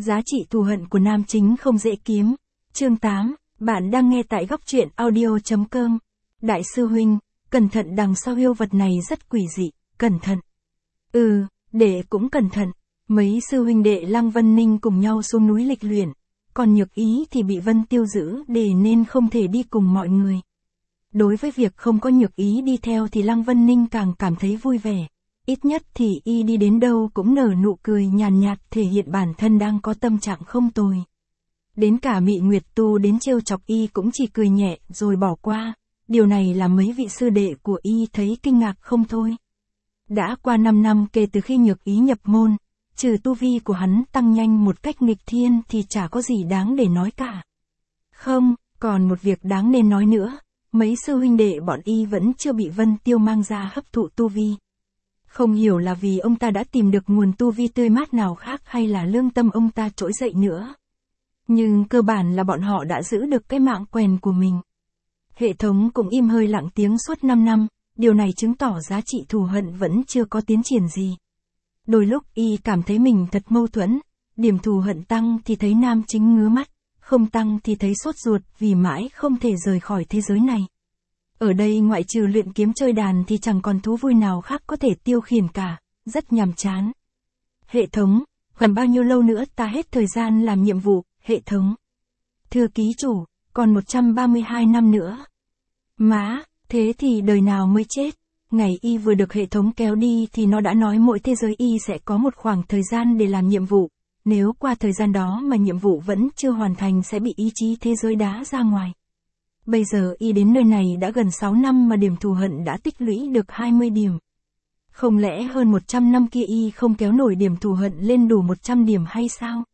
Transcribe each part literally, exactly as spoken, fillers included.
Giá trị thù hận của nam chính không dễ kiếm. Chương tám, bạn đang nghe tại góc truyện audio.com. Đại sư huynh, cẩn thận, đằng sau yêu vật này rất quỷ dị, cẩn thận. Ừ, đệ cũng cẩn thận. Mấy sư huynh đệ Lăng Vân Ninh cùng nhau xuống núi lịch luyện, còn Nhược Ý thì bị Vân Tiêu giữ để nên không thể đi cùng mọi người. Đối với việc không có Nhược Ý đi theo thì Lăng Vân Ninh càng cảm thấy vui vẻ. Ít nhất thì y đi đến đâu cũng nở nụ cười nhàn nhạt, thể hiện bản thân đang có tâm trạng không tồi. Đến cả Mị Nguyệt Tu đến trêu chọc y cũng chỉ cười nhẹ rồi bỏ qua. Điều này làm mấy vị sư đệ của y thấy kinh ngạc không thôi. Đã qua năm năm kể từ khi Nhược Ý nhập môn, trừ tu vi của hắn tăng nhanh một cách nghịch thiên thì chả có gì đáng để nói cả. Không, còn một việc đáng nên nói nữa, mấy sư huynh đệ bọn y vẫn chưa bị Vân Tiêu mang ra hấp thụ tu vi. Không hiểu là vì ông ta đã tìm được nguồn tu vi tươi mát nào khác hay là lương tâm ông ta trỗi dậy nữa. Nhưng cơ bản là bọn họ đã giữ được cái mạng quèn của mình. Hệ thống cũng im hơi lặng tiếng suốt năm năm, điều này chứng tỏ giá trị thù hận vẫn chưa có tiến triển gì. Đôi lúc y cảm thấy mình thật mâu thuẫn, điểm thù hận tăng thì thấy nam chính ngứa mắt, không tăng thì thấy sốt ruột vì mãi không thể rời khỏi thế giới này. Ở đây ngoại trừ luyện kiếm chơi đàn thì chẳng còn thú vui nào khác có thể tiêu khiển cả, rất nhàm chán. Hệ thống, còn bao nhiêu lâu nữa ta hết thời gian làm nhiệm vụ, hệ thống. Thưa ký chủ, còn một trăm ba mươi hai năm nữa. Má, thế thì đời nào mới chết? Ngày y vừa được hệ thống kéo đi thì nó đã nói mỗi thế giới y sẽ có một khoảng thời gian để làm nhiệm vụ. Nếu qua thời gian đó mà nhiệm vụ vẫn chưa hoàn thành sẽ bị ý chí thế giới đá ra ngoài. Bây giờ y đến nơi này đã gần sáu năm mà điểm thù hận đã tích lũy được hai mươi điểm. Không lẽ hơn một trăm năm kia y không kéo nổi điểm thù hận lên đủ một trăm điểm hay sao?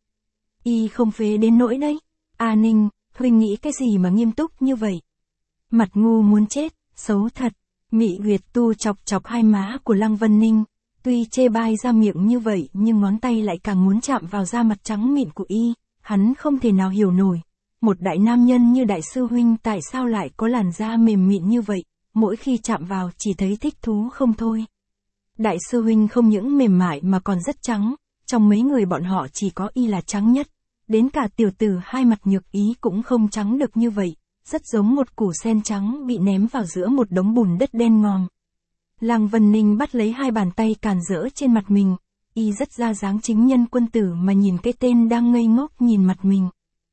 Y không phế đến nỗi đấy. A Ninh, huynh nghĩ cái gì mà nghiêm túc như vậy? Mặt ngu muốn chết, xấu thật. Mị Nguyệt Tu chọc chọc hai má của Lăng Vân Ninh. Tuy chê bai ra miệng như vậy nhưng ngón tay lại càng muốn chạm vào da mặt trắng mịn của y. Hắn không thể nào hiểu nổi. Một đại nam nhân như đại sư huynh tại sao lại có làn da mềm mịn như vậy, mỗi khi chạm vào chỉ thấy thích thú không thôi. Đại sư huynh không những mềm mại mà còn rất trắng, trong mấy người bọn họ chỉ có y là trắng nhất. Đến cả tiểu tử hai mặt Nhược Ý cũng không trắng được như vậy, rất giống một củ sen trắng bị ném vào giữa một đống bùn đất đen ngòm. Lăng Vân Ninh bắt lấy hai bàn tay càn rỡ trên mặt mình, y rất ra dáng chính nhân quân tử mà nhìn cái tên đang ngây ngốc nhìn mặt mình.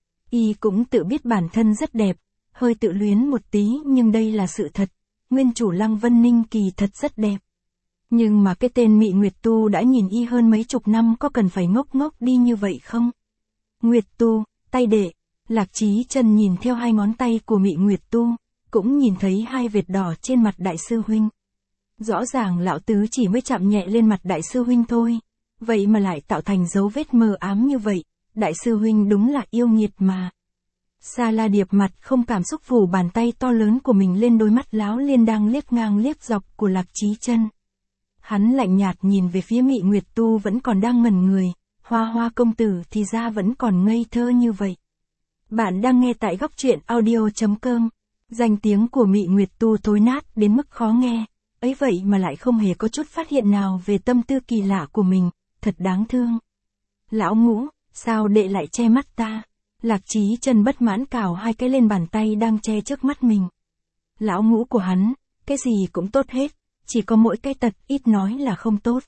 Y cũng tự biết bản thân rất đẹp, hơi tự luyến một tí nhưng đây là sự thật, nguyên chủ Lăng Vân Ninh kỳ thật rất đẹp. Nhưng mà cái tên Mị Nguyệt Tu đã nhìn y hơn mấy chục năm có cần phải ngốc ngốc đi như vậy không? Nguyệt Tu, tay đệ. Lạc Chí Chân nhìn theo hai ngón tay của Mị Nguyệt Tu, cũng nhìn thấy hai vệt đỏ trên mặt đại sư huynh. Rõ ràng lão tứ chỉ mới chạm nhẹ lên mặt đại sư huynh thôi, vậy mà lại tạo thành dấu vết mờ ám như vậy, đại sư huynh đúng là yêu nghiệt mà. Sa La Điệp mặt không cảm xúc phủ bàn tay to lớn của mình lên đôi mắt láo liên đang liếc ngang liếc dọc của Lạc Chí Chân. Hắn lạnh nhạt nhìn về phía Mị Nguyệt Tu vẫn còn đang ngẩn người, Hoa Hoa công tử thì ra vẫn còn ngây thơ như vậy. Bạn đang nghe tại góc truyện audio.com. Danh tiếng của Mị Nguyệt Tu thối nát đến mức khó nghe, ấy vậy mà lại không hề có chút phát hiện nào về tâm tư kỳ lạ của mình, thật đáng thương. Lão Ngũ, sao đệ lại che mắt ta? Lạc Chí Chân bất mãn cào hai cái lên bàn tay đang che trước mắt mình. Lão Ngũ của hắn, cái gì cũng tốt hết, chỉ có mỗi cái tật ít nói là không tốt.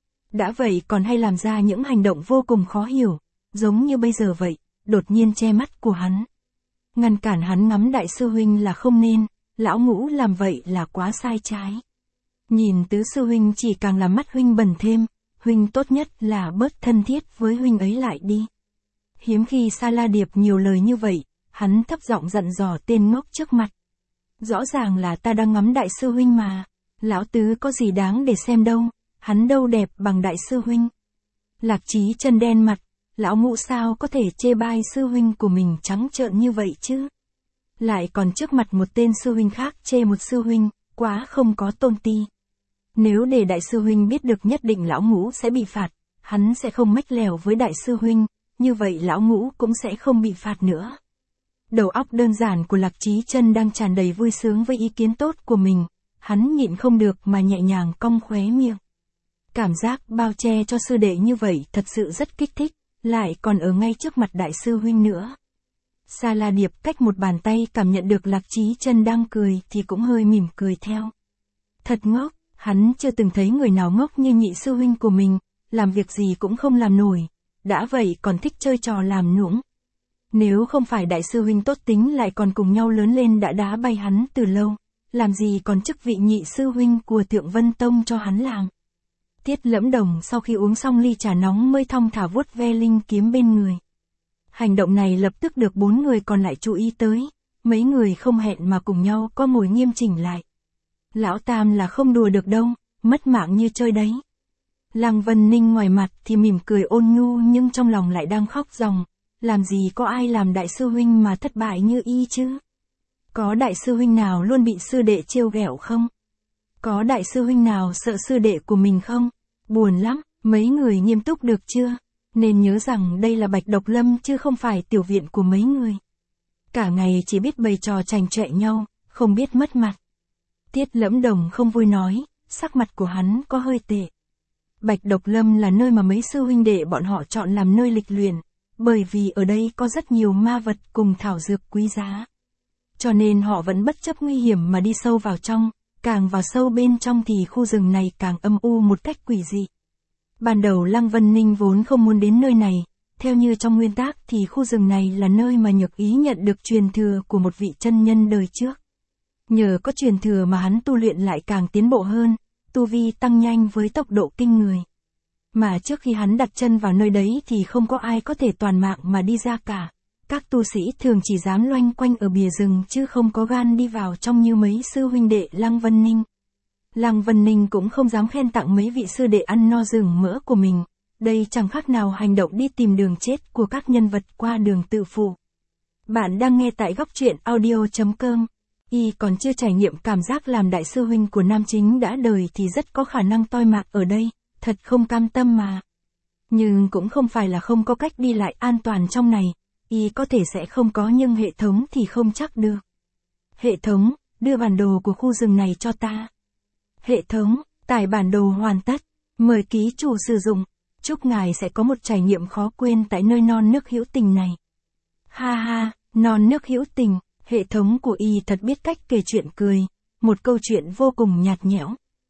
Đã vậy còn hay làm ra những hành động vô cùng khó hiểu, giống như bây giờ vậy. Đột nhiên che mắt của hắn. Ngăn cản hắn ngắm đại sư huynh là không nên, lão Ngũ làm vậy là quá sai trái. Nhìn tứ sư huynh chỉ càng làm mắt huynh bẩn thêm, huynh tốt nhất là bớt thân thiết với huynh ấy lại đi. Hiếm khi Sa La Điệp nhiều lời như vậy, hắn thấp giọng dặn dò tên ngốc trước mặt. Rõ ràng là ta đang ngắm đại sư huynh mà, lão tứ có gì đáng để xem đâu, hắn đâu đẹp bằng đại sư huynh. Lạc Chí Chân đen mặt. Lão Ngũ sao có thể chê bai sư huynh của mình trắng trợn như vậy chứ? Lại còn trước mặt một tên sư huynh khác chê một sư huynh, quá không có tôn ti. Nếu để đại sư huynh biết được nhất định lão Ngũ sẽ bị phạt, hắn sẽ không mách lèo với đại sư huynh, như vậy lão Ngũ cũng sẽ không bị phạt nữa. Đầu óc đơn giản của Lạc Chí Chân đang tràn đầy vui sướng với ý kiến tốt của mình, hắn nhịn không được mà nhẹ nhàng cong khóe miệng. Cảm giác bao che cho sư đệ như vậy thật sự rất kích thích. lại còn ở ngay trước mặt đại sư huynh nữa. Sa La Điệp cách một bàn tay cảm nhận được Lạc Chí Chân đang cười thì cũng hơi mỉm cười theo. Thật ngốc, hắn chưa từng thấy người nào ngốc như nhị sư huynh của mình, làm việc gì cũng không làm nổi, đã vậy còn thích chơi trò làm nũng. Nếu không phải đại sư huynh tốt tính lại còn cùng nhau lớn lên đã đá bay hắn từ lâu, làm gì còn chức vị nhị sư huynh của Thượng Vân Tông cho hắn làm. Tiết Lẫm Đồng sau khi uống xong ly trà nóng mới thong thả vuốt ve linh kiếm bên người. Hành động này lập tức được bốn người còn lại chú ý tới, mấy người không hẹn mà cùng nhau có ngồi nghiêm chỉnh lại. Lão Tam là không đùa được đâu, mất mạng như chơi đấy. Lăng Vân Ninh ngoài mặt thì mỉm cười ôn nhu nhưng trong lòng lại đang khóc ròng, làm gì có ai làm đại sư huynh mà thất bại như y chứ? Có đại sư huynh nào luôn bị sư đệ trêu ghẹo không? Có đại sư huynh nào sợ sư đệ của mình không? Buồn lắm, mấy người nghiêm túc được chưa? Nên nhớ rằng đây là Bạch Độc Lâm chứ không phải tiểu viện của mấy người. Cả ngày chỉ biết bày trò chành chọe nhau, không biết mất mặt. Tiết Lẫm Đồng không vui nói, sắc mặt của hắn có hơi tệ. Bạch Độc Lâm là nơi mà mấy sư huynh đệ bọn họ chọn làm nơi lịch luyện, bởi vì ở đây có rất nhiều ma vật cùng thảo dược quý giá. Cho nên họ vẫn bất chấp nguy hiểm mà đi sâu vào trong, càng vào sâu bên trong thì khu rừng này càng âm u một cách quỷ dị. Ban đầu Lăng Vân Ninh vốn không muốn đến nơi này, theo như trong nguyên tác thì khu rừng này là nơi mà Nhược Ý nhận được truyền thừa của một vị chân nhân đời trước. Nhờ có truyền thừa mà hắn tu luyện lại càng tiến bộ hơn, tu vi tăng nhanh với tốc độ kinh người. Mà trước khi hắn đặt chân vào nơi đấy thì không có ai có thể toàn mạng mà đi ra cả. Các tu sĩ thường chỉ dám loanh quanh ở bìa rừng chứ không có gan đi vào trong như mấy sư huynh đệ Lăng Vân Ninh. Lăng Vân Ninh cũng không dám khen tặng mấy vị sư đệ ăn no rừng mỡ của mình. Đây chẳng khác nào hành động đi tìm đường chết của các nhân vật qua đường tự phụ. Bạn đang nghe tại góc truyện audio chấm com. Y còn chưa trải nghiệm cảm giác làm đại sư huynh của nam chính đã đời thì rất có khả năng toi mạng ở đây, thật không cam tâm mà. Nhưng cũng không phải là không có cách đi lại an toàn trong này, Y có thể sẽ không có nhưng hệ thống thì không chắc được. Hệ thống, đưa bản đồ của khu rừng này cho ta. Hệ thống, tải bản đồ hoàn tất, mời ký chủ sử dụng, chúc ngài sẽ có một trải nghiệm khó quên tại nơi non nước hữu tình này. Ha ha, non nước hữu tình. Hệ thống của Y thật biết cách kể chuyện cười, một câu chuyện vô cùng nhạt nhẽo.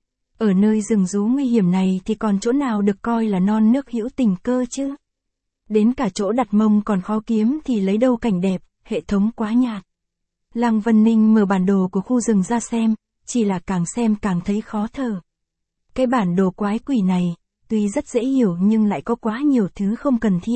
Ở nơi rừng rú nguy hiểm này thì còn chỗ nào được coi là non nước hữu tình cơ chứ? Đến cả chỗ đặt mông còn khó kiếm thì lấy đâu cảnh đẹp, hệ thống quá nhạt. Lăng Vân Ninh mở bản đồ của khu rừng ra xem, chỉ là càng xem càng thấy khó thở. Cái bản đồ quái quỷ này, tuy rất dễ hiểu nhưng lại có quá nhiều thứ không cần thiết.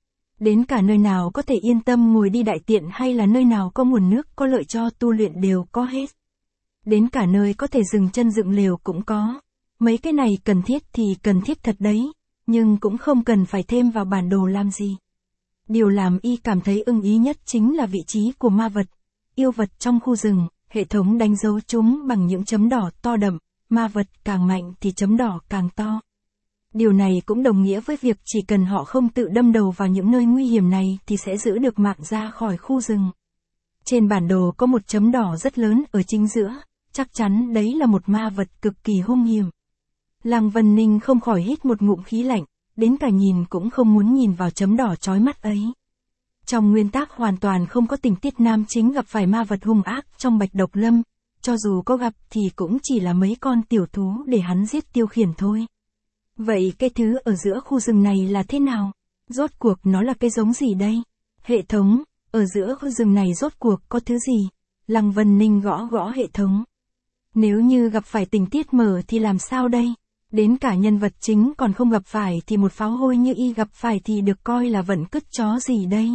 Đến cả nơi nào có thể yên tâm ngồi đi đại tiện hay là nơi nào có nguồn nước có lợi cho tu luyện đều có hết. Đến cả nơi có thể dừng chân dựng lều cũng có. Mấy cái này cần thiết thì cần thiết thật đấy, nhưng cũng không cần phải thêm vào bản đồ làm gì. Điều làm Y cảm thấy ưng ý nhất chính là vị trí của ma vật, yêu vật trong khu rừng, hệ thống đánh dấu chúng bằng những chấm đỏ to đậm, ma vật càng mạnh thì chấm đỏ càng to. Điều này cũng đồng nghĩa với việc chỉ cần họ không tự đâm đầu vào những nơi nguy hiểm này thì sẽ giữ được mạng ra khỏi khu rừng. Trên bản đồ có một chấm đỏ rất lớn ở chính giữa, chắc chắn đấy là một ma vật cực kỳ hung hiểm. Lăng Vân Ninh không khỏi hít một ngụm khí lạnh, đến cả nhìn cũng không muốn nhìn vào chấm đỏ chói mắt ấy. Trong nguyên tác hoàn toàn không có tình tiết nam chính gặp phải ma vật hung ác trong Bạch Độc Lâm, cho dù có gặp thì cũng chỉ là mấy con tiểu thú để hắn giết tiêu khiển thôi. Vậy cái thứ ở giữa khu rừng này là thế nào? Rốt cuộc nó là cái giống gì đây? Hệ thống, ở giữa khu rừng này rốt cuộc có thứ gì? Lăng Vân Ninh gõ gõ hệ thống. Nếu như gặp phải tình tiết mở thì làm sao đây? Đến cả nhân vật chính còn không gặp phải thì một pháo hôi như Y gặp phải thì được coi là vận cứt chó gì đây?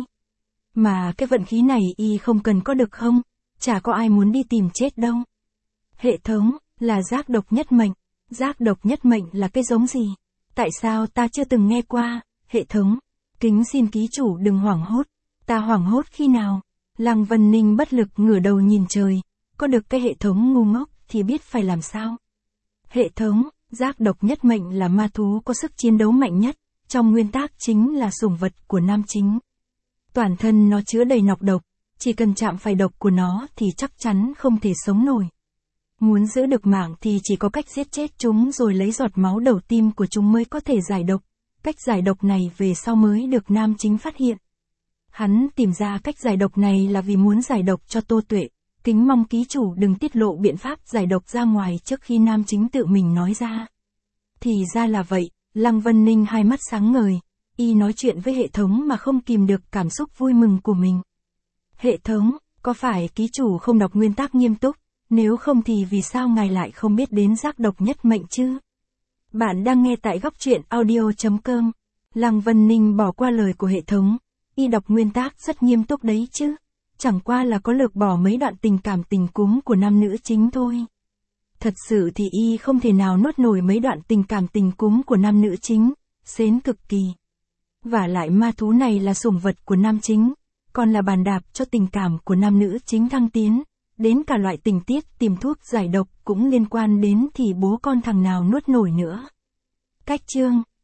Mà cái vận khí này Y không cần có được không? Chả có ai muốn đi tìm chết đâu. Hệ thống, là giác độc nhất mệnh. Giác độc nhất mệnh là cái giống gì? Tại sao ta chưa từng nghe qua? Hệ thống, kính xin ký chủ đừng hoảng hốt. Ta hoảng hốt khi nào? Lăng Vân Ninh bất lực ngửa đầu nhìn trời, có được cái hệ thống ngu ngốc thì biết phải làm sao? Hệ thống, giác độc nhất mệnh là ma thú có sức chiến đấu mạnh nhất, trong nguyên tác chính là sủng vật của nam chính. Toàn thân nó chứa đầy nọc độc, chỉ cần chạm phải độc của nó thì chắc chắn không thể sống nổi. Muốn giữ được mạng thì chỉ có cách giết chết chúng rồi lấy giọt máu đầu tim của chúng mới có thể giải độc, cách giải độc này về sau mới được nam chính phát hiện. Hắn tìm ra cách giải độc này là vì muốn giải độc cho Tô Tuệ, kính mong ký chủ đừng tiết lộ biện pháp giải độc ra ngoài trước khi nam chính tự mình nói ra. Thì ra là vậy, Lăng Vân Ninh hai mắt sáng ngời, y nói chuyện với hệ thống mà không kìm được cảm xúc vui mừng của mình. Hệ thống, có phải ký chủ không đọc nguyên tắc nghiêm túc, nếu không thì vì sao ngài lại không biết đến giác độc nhất mệnh chứ? Bạn đang nghe tại góc truyện audio chấm com. Lăng Vân Ninh bỏ qua lời của hệ thống, y đọc nguyên tắc rất nghiêm túc đấy chứ, chẳng qua là có lược bỏ mấy đoạn tình cảm tình cúm của nam nữ chính thôi. Thật sự thì y không thể nào nuốt nổi mấy đoạn tình cảm tình cúm của nam nữ chính, xến cực kỳ. Vả lại ma thú này là sủng vật của nam chính, còn là bàn đạp cho tình cảm của nam nữ chính thăng tiến, đến cả loại tình tiết tìm thuốc giải độc cũng liên quan đến thì bố con thằng nào nuốt nổi nữa. Cách chương